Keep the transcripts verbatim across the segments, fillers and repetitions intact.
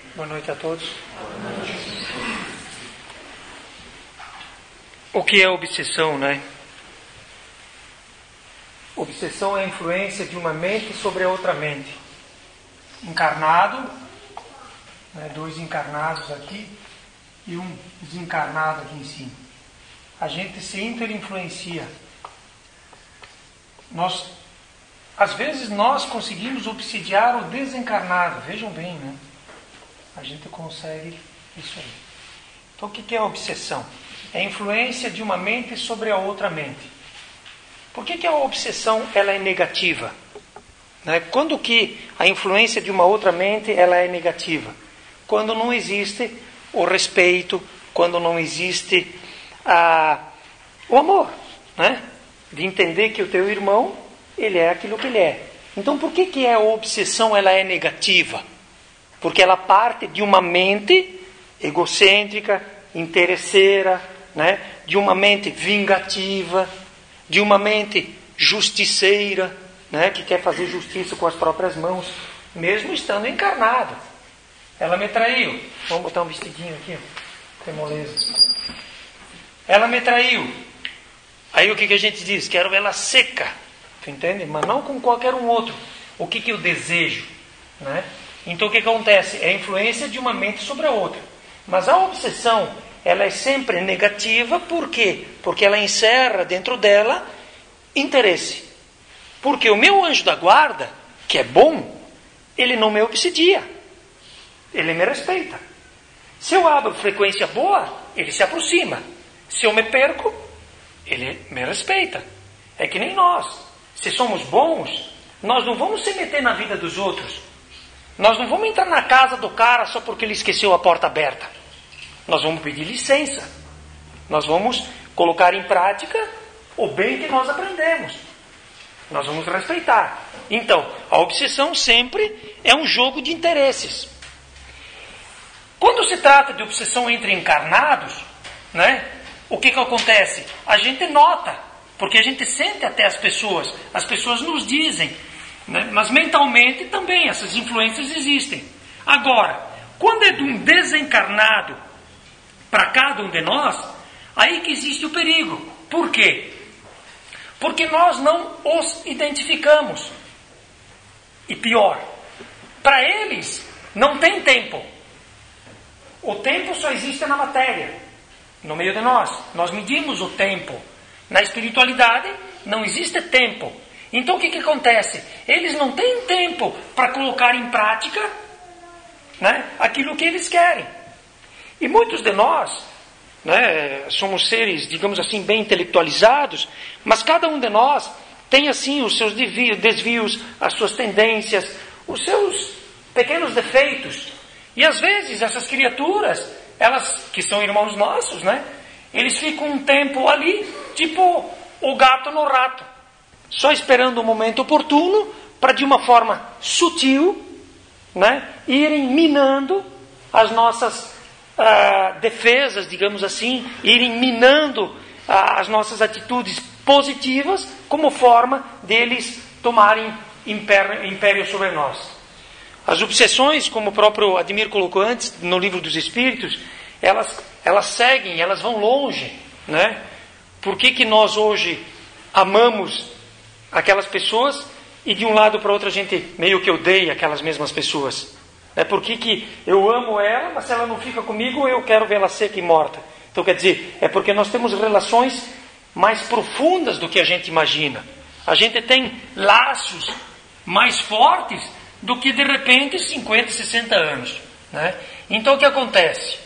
Boa noite a todos. O que é obsessão, né? Obsessão é a influência de uma mente sobre a outra mente. Encarnado, né, dois encarnados aqui e um desencarnado aqui em cima. A gente se interinfluencia. Nós, às vezes nós conseguimos obsidiar o desencarnado. Vejam bem, né? A gente consegue isso aí. Então o que é a obsessão? É a influência de uma mente sobre a outra mente. Por que que a obsessão ela é negativa? Né? Quando que a influência de uma outra mente ela é negativa? Quando não existe o respeito, quando não existe ah, o amor, né? De entender que o teu irmão ele é aquilo que ele é. Então por que que a obsessão ela é negativa? Porque ela parte de uma mente egocêntrica, interesseira, né? De uma mente vingativa, de uma mente justiceira, né? Que quer fazer justiça com as próprias mãos, mesmo estando encarnado. Ela me traiu. Vamos botar um vestidinho aqui, ó. Tem moleza. Ela me traiu. Aí o que, que a gente diz? Quero ela seca. Tu entende? Mas não com qualquer um outro. O que, que eu desejo? Né? Então o que acontece? É a influência de uma mente sobre a outra. Mas a obsessão, ela é sempre negativa. Por quê? Porque ela encerra dentro dela interesse. Porque o meu anjo da guarda, que é bom, ele não me obsidia. Ele me respeita. Se eu abro frequência boa, ele se aproxima. Se eu me perco, ele me respeita. É que nem nós. Se somos bons, nós não vamos se meter na vida dos outros. Nós não vamos entrar na casa do cara só porque ele esqueceu a porta aberta. Nós vamos pedir licença. Nós vamos colocar em prática o bem que nós aprendemos. Nós vamos respeitar. Então, a obsessão sempre é um jogo de interesses. Quando se trata de obsessão entre encarnados, né, o que que acontece? A gente nota, porque a gente sente até as pessoas. As pessoas nos dizem. Né? Mas mentalmente também essas influências existem. Agora, quando é de um desencarnado para cada um de nós, aí que existe o perigo. Por quê? Porque nós não os identificamos. E pior, para eles não tem tempo. O tempo só existe na matéria, no meio de nós. Nós medimos o tempo. Na espiritualidade não existe tempo. Então o que, que acontece? Eles não têm tempo para colocar em prática, né, aquilo que eles querem. E muitos de nós, né, somos seres, digamos assim, bem intelectualizados, mas cada um de nós tem assim os seus desvios, as suas tendências, os seus pequenos defeitos. E às vezes essas criaturas, elas que são irmãos nossos, né, eles ficam um tempo ali, tipo o gato no rato. Só esperando o momento oportuno para, de uma forma sutil, né, irem minando as nossas ah, defesas, digamos assim, irem minando ah, as nossas atitudes positivas como forma deles tomarem império, império sobre nós. As obsessões, como o próprio Ademir colocou antes no Livro dos Espíritos, elas, elas seguem, elas vão longe. Né? Por que que nós hoje amamos aquelas pessoas e de um lado para outro a gente meio que odeia aquelas mesmas pessoas? É por que que eu amo ela, mas se ela não fica comigo, eu quero vê-la seca e morta. Então quer dizer, é porque nós temos relações mais profundas do que a gente imagina. A gente tem laços mais fortes do que de repente cinquenta, sessenta anos. Né? Então o que acontece?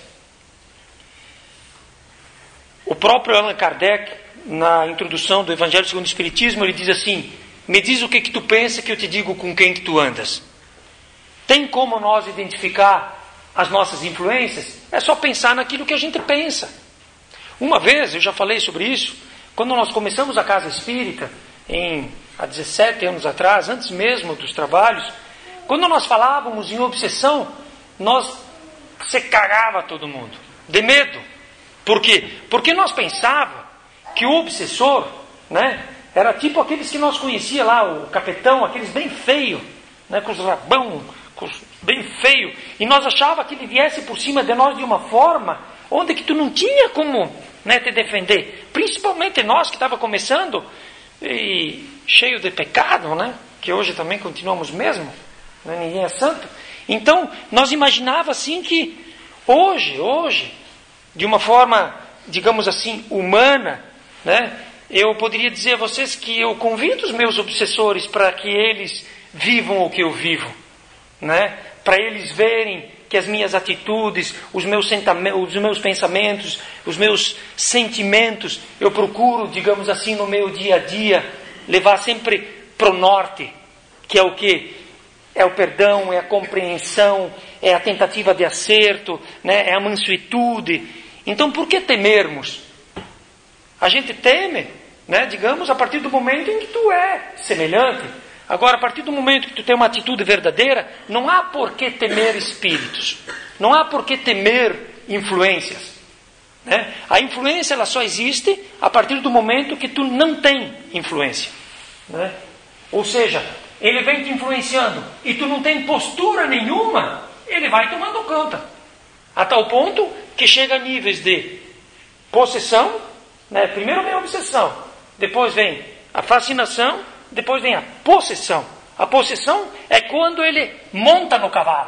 O próprio Allan Kardec, na introdução do Evangelho segundo o Espiritismo, ele diz assim: me diz o que que tu pensa que eu te digo com quem que tu andas. Tem como nós identificar as nossas influências? É só pensar naquilo que a gente pensa. Uma vez, eu já falei sobre isso, quando nós começamos a Casa Espírita, em, há dezessete anos atrás, antes mesmo dos trabalhos, quando nós falávamos em obsessão, nós se cagava todo mundo, de medo. Por quê? Porque nós pensávamos que o obsessor, né, era tipo aqueles que nós conhecíamos lá, o capetão, aqueles bem feios, né, com os rabão, bem feio, e nós achávamos que ele viesse por cima de nós de uma forma onde que tu não tinha como, né, te defender. Principalmente nós que estava começando, e cheio de pecado, né, que hoje também continuamos mesmo, né, ninguém é santo. Então, nós imaginávamos assim que hoje, hoje, de uma forma, digamos assim, humana, né, eu poderia dizer a vocês que eu convido os meus obsessores para que eles vivam o que eu vivo, né? Para eles verem que as minhas atitudes, os meus, os meus pensamentos, os meus sentimentos, eu procuro, digamos assim, no meu dia a dia, levar sempre para o norte, que é o quê? É o perdão, é a compreensão, é a tentativa de acerto, né? É a mansuetude. Então, por que temermos? A gente teme, né? Digamos, a partir do momento em que tu é semelhante. Agora, a partir do momento que tu tem uma atitude verdadeira, não há por que temer espíritos. Não há por que temer influências. Né? A influência ela só existe a partir do momento que tu não tem influência. Né? Ou seja, ele vem te influenciando e tu não tem postura nenhuma, ele vai tomando conta. A tal ponto que chega a níveis de possessão, né? Primeiro vem a obsessão, depois vem a fascinação, depois vem a possessão. A possessão é quando ele monta no cavalo.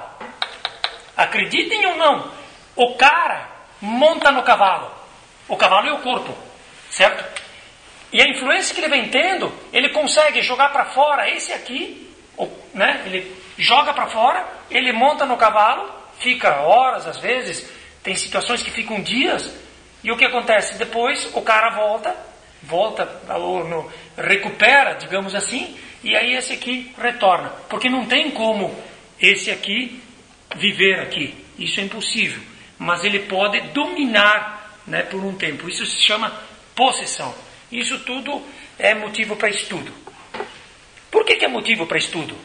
Acreditem ou não, o cara monta no cavalo. O cavalo é o corpo, certo? E a influência que ele vem tendo, ele consegue jogar para fora esse aqui, né? Ele joga para fora, ele monta no cavalo, fica horas às vezes, tem situações que ficam dias, e o que acontece? Depois o cara volta, volta, ou no, recupera, digamos assim, e aí esse aqui retorna. Porque não tem como esse aqui viver aqui. Isso é impossível. Mas ele pode dominar, né, por um tempo. Isso se chama possessão. Isso tudo é motivo para estudo. Por que que é motivo para estudo?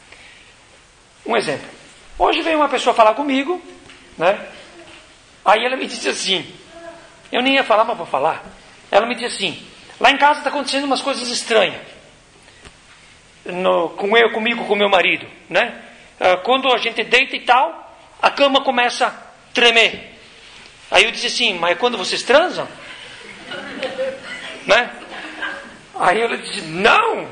Um exemplo. Hoje veio uma pessoa falar comigo, né? Aí ela me disse assim, eu nem ia falar, mas vou falar. Ela me disse assim, lá em casa está acontecendo umas coisas estranhas. No, com eu, comigo, com meu marido, né? Ah, quando a gente deita e tal, a cama começa a tremer. Aí eu disse assim, mas quando vocês transam? Né? Aí ela disse, não!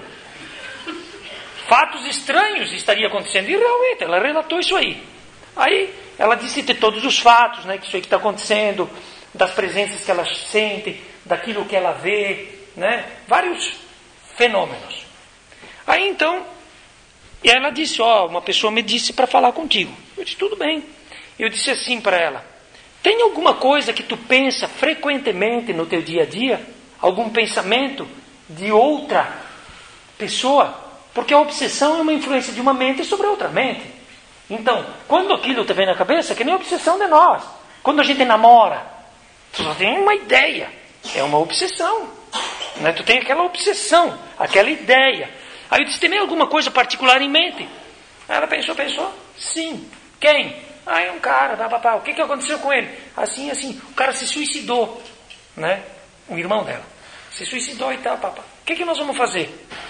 Fatos estranhos estariam acontecendo. E realmente, ela relatou isso aí. Aí ela disse de todos os fatos, né, que isso aí que está acontecendo, das presenças que ela sente, daquilo que ela vê, né? Vários fenômenos. Aí então, ela disse, ó, uma pessoa me disse para falar contigo. Eu disse, tudo bem. Eu disse assim para ela, tem alguma coisa que tu pensa frequentemente no teu dia a dia? Algum pensamento de outra pessoa? Porque a obsessão é uma influência de uma mente sobre a outra mente. Então, quando aquilo te vem na cabeça, que nem a obsessão de nós. Quando a gente namora, tu só tem uma ideia. É uma obsessão. Né? Tu tem aquela obsessão, aquela ideia. Aí eu disse, tem alguma coisa particular em mente? Aí ela pensou, pensou, sim. Quem? Aí um cara, dá papá. O que, que aconteceu com ele? Assim, assim. O cara se suicidou. Né? O irmão dela. Se suicidou e tal, papá. O que, que nós vamos fazer?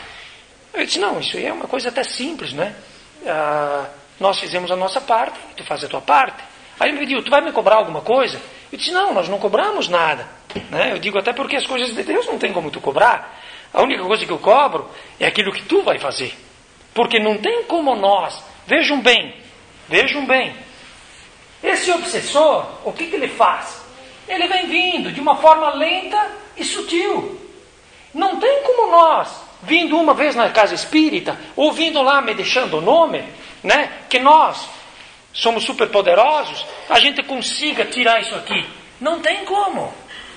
Eu disse, não, isso aí é uma coisa até simples, né? Ah, nós fizemos a nossa parte, tu faz a tua parte. Aí ele me pediu, tu vai me cobrar alguma coisa? Eu disse, não, nós não cobramos nada. Né? Eu digo até porque as coisas de Deus não tem como tu cobrar. A única coisa que eu cobro é aquilo que tu vai fazer. Porque não tem como nós. Vejam bem, vejam bem. Esse obsessor, o que, que ele faz? Ele vem vindo de uma forma lenta e sutil. Não tem como nós, vindo uma vez na casa espírita, ou vindo lá me deixando o nome, né, que nós somos super poderosos, a gente consiga tirar isso aqui. Não tem como.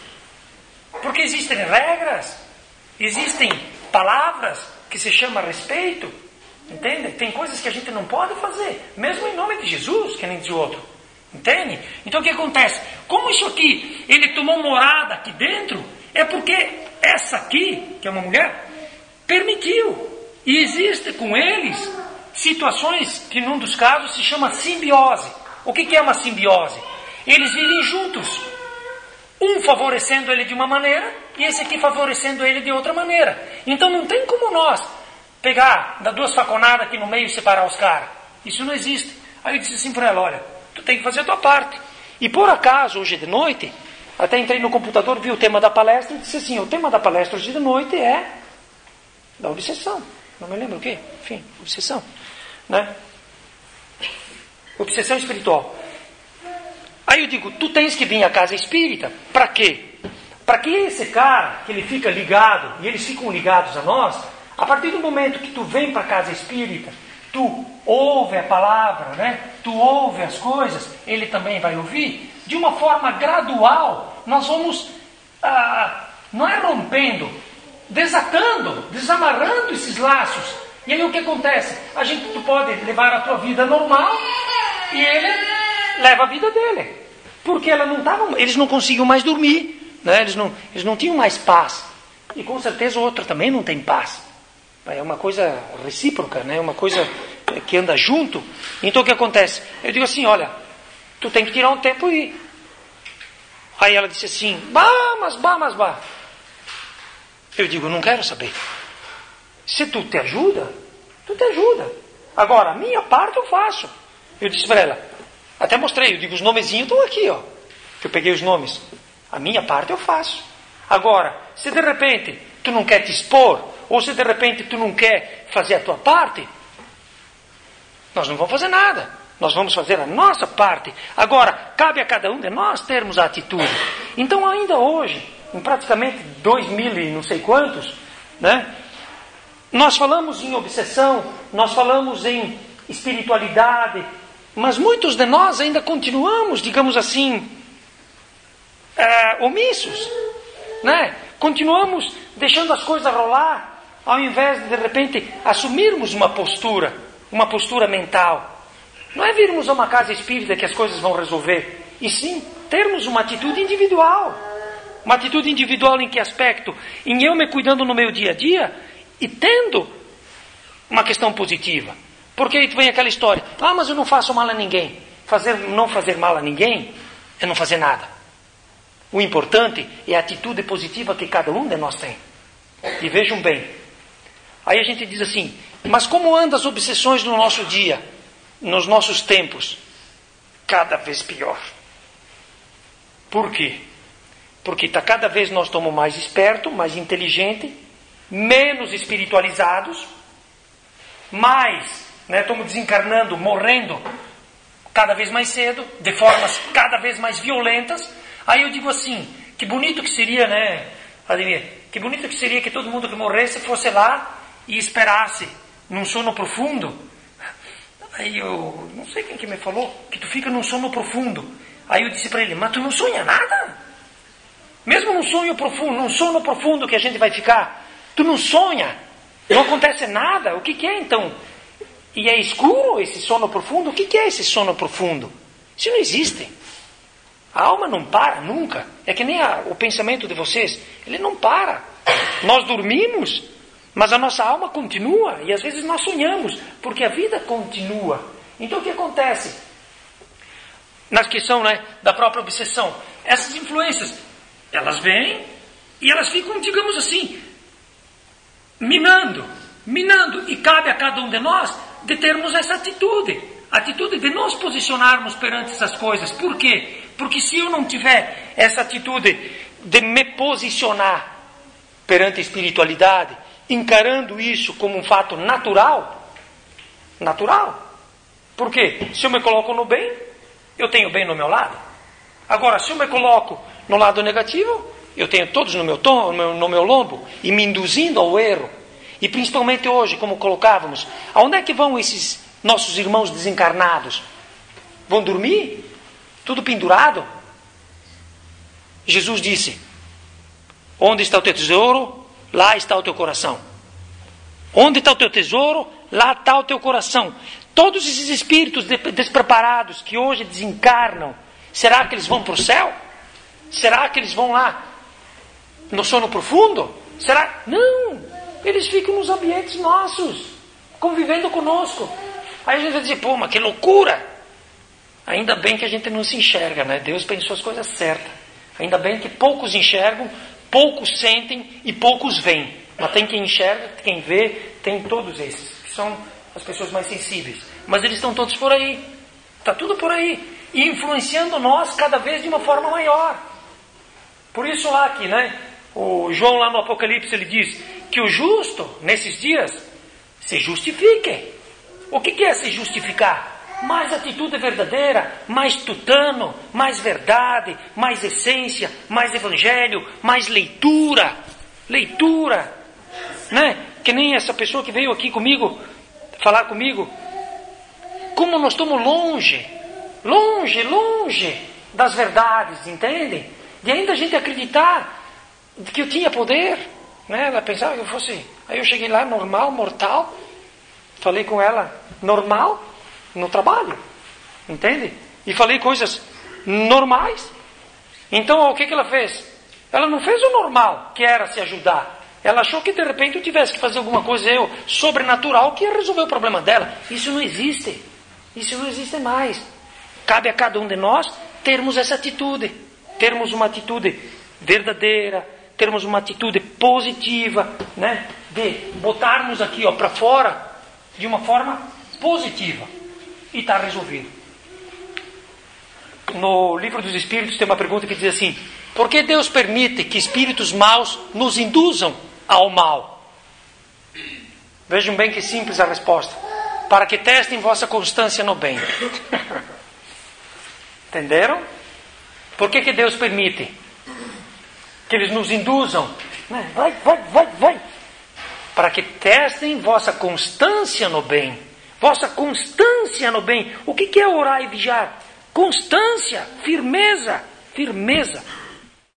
Porque existem regras, existem palavras que se chama respeito, entende? Tem coisas que a gente não pode fazer, mesmo em nome de Jesus, que nem diz o outro, entende? Então o que acontece? Como isso aqui, ele tomou morada aqui dentro, é porque essa aqui, que é uma mulher, permitiu. E existe com eles situações que num dos casos se chama simbiose. O que, que é uma simbiose? Eles vivem juntos. Um favorecendo ele de uma maneira e esse aqui favorecendo ele de outra maneira. Então não tem como nós pegar, dar duas faconadas aqui no meio e separar os caras. Isso não existe. Aí eu disse assim para ela, olha, tu tem que fazer a tua parte. E por acaso, hoje de noite, até entrei no computador, vi o tema da palestra e disse assim, o tema da palestra hoje de noite é da obsessão. Não me lembro o quê? Enfim, obsessão. Né? Obsessão espiritual. Aí eu digo, tu tens que vir à casa espírita. Para quê? Para que esse cara, que ele fica ligado, e eles ficam ligados a nós, a partir do momento que tu vem para a casa espírita, tu ouve a palavra, né? Tu ouve as coisas, ele também vai ouvir. De uma forma gradual, nós vamos, ah, não é rompendo, desatando, desamarrando esses laços. E aí o que acontece? A gente, tu pode levar a tua vida normal e ele leva a vida dele. Porque ela não tava, eles não conseguiam mais dormir, né? eles, não, eles não tinham mais paz. E com certeza o outro também não tem paz. É uma coisa recíproca, né? Uma coisa que anda junto. Então o que acontece? Eu digo assim, olha, tu tem que tirar um tempo e ir. Aí ela disse assim, bah, mas bah, mas bah. Eu digo, não quero saber. Se tu te ajuda, tu te ajuda. Agora, a minha parte eu faço. Eu disse para ela, até mostrei, eu digo, os nomezinhos estão aqui, ó. Que eu peguei os nomes. A minha parte eu faço. Agora, se de repente tu não quer te expor, ou se de repente tu não quer fazer a tua parte, nós não vamos fazer nada. Nós vamos fazer a nossa parte. Agora, cabe a cada um de nós termos a atitude. Então, ainda hoje, em praticamente dois mil e não sei quantos, né? Nós falamos em obsessão, nós falamos em espiritualidade, mas muitos de nós ainda continuamos, digamos assim, é, omissos, né? Continuamos deixando as coisas rolar, ao invés de, de repente, assumirmos uma postura, uma postura mental. Não é virmos a uma casa espírita que as coisas vão resolver, e sim termos uma atitude individual. Uma atitude individual em que aspecto? Em eu me cuidando no meu dia a dia e tendo uma questão positiva. Porque aí vem aquela história, ah, mas eu não faço mal a ninguém. Fazer, não fazer mal a ninguém é não fazer nada. O importante é a atitude positiva que cada um de nós tem. E vejam bem, aí a gente diz assim, mas como andam as obsessões no nosso dia, nos nossos tempos? Cada vez pior. Por quê? Porque tá, cada vez nós estamos mais espertos, mais inteligentes, menos espiritualizados, mais, né, estamos desencarnando, morrendo cada vez mais cedo, de formas cada vez mais violentas. Aí eu digo assim, que bonito que seria, né, Ademir? Que bonito que seria que todo mundo que morresse fosse lá e esperasse num sono profundo. Aí eu, não sei quem que me falou, que tu fica num sono profundo. Aí eu disse para ele, mas tu não sonha nada? Mesmo num sonho profundo, num sono profundo que a gente vai ficar, tu não sonha, não acontece nada. O que que é então? E é escuro esse sono profundo? O que que é esse sono profundo? Isso não existe. A alma não para nunca. É que nem a, o pensamento de vocês, ele não para. Nós dormimos, mas a nossa alma continua, e às vezes nós sonhamos, porque a vida continua. Então o que acontece? Na questão, né, da própria obsessão, essas influências, elas vêm e elas ficam, digamos assim, minando, minando, e cabe a cada um de nós de termos essa atitude, a atitude de nos posicionarmos perante essas coisas. Por quê? Porque se eu não tiver essa atitude de me posicionar perante a espiritualidade, encarando isso como um fato natural, natural. Por quê? Se eu me coloco no bem, eu tenho bem no meu lado. Agora, se eu me coloco no lado negativo, eu tenho todos no meu, tom, no meu, no meu lombo, e me induzindo ao erro. E principalmente hoje, como colocávamos, aonde é que vão esses nossos irmãos desencarnados? Vão dormir? Tudo pendurado? Jesus disse, onde está o teu tesouro, lá está o teu coração. Onde está o teu tesouro, lá está o teu coração. Todos esses espíritos despreparados que hoje desencarnam, será que eles vão para o céu? Será que eles vão lá no sono profundo? Será? Não! Eles ficam nos ambientes nossos, convivendo conosco. Aí a gente vai dizer, pô, mas que loucura! Ainda bem que a gente não se enxerga, né? Deus pensou as coisas certas. Ainda bem que poucos enxergam, poucos sentem e poucos veem. Mas tem quem enxerga, quem vê, tem todos esses, que são as pessoas mais sensíveis. Mas eles estão todos por aí. Está tudo por aí. E influenciando nós cada vez de uma forma maior. Por isso lá que, né? O João lá no Apocalipse, ele diz que o justo, nesses dias, se justifique. O que é se justificar? Mais atitude verdadeira, mais tutano, mais verdade, mais essência, mais evangelho, mais leitura. Leitura. Né? Que nem essa pessoa que veio aqui comigo, falar comigo. Como nós estamos longe, longe, longe das verdades, entendem? De ainda a gente acreditar que eu tinha poder. Né? Ela pensava que eu fosse... Aí eu cheguei lá, normal, mortal. Falei com ela, normal, no trabalho. Entende? E falei coisas normais. Então, o que, que ela fez? Ela não fez o normal, que era se ajudar. Ela achou que, de repente, eu tivesse que fazer alguma coisa eu, sobrenatural, que ia resolver o problema dela. Isso não existe. Isso não existe mais. Cabe a cada um de nós termos essa atitude. Termos uma atitude verdadeira, termos uma atitude positiva, né? De botarmos aqui para fora de uma forma positiva. E está resolvido. No Livro dos Espíritos tem uma pergunta que diz assim: por que Deus permite que espíritos maus nos induzam ao mal? Vejam bem que simples a resposta. Para que testem vossa constância no bem. Entenderam? Por que, que Deus permite que eles nos induzam? Vai, vai, vai, vai. Para que testem vossa constância no bem. Vossa constância no bem. O que, que é orar e vigiar? Constância, firmeza, firmeza.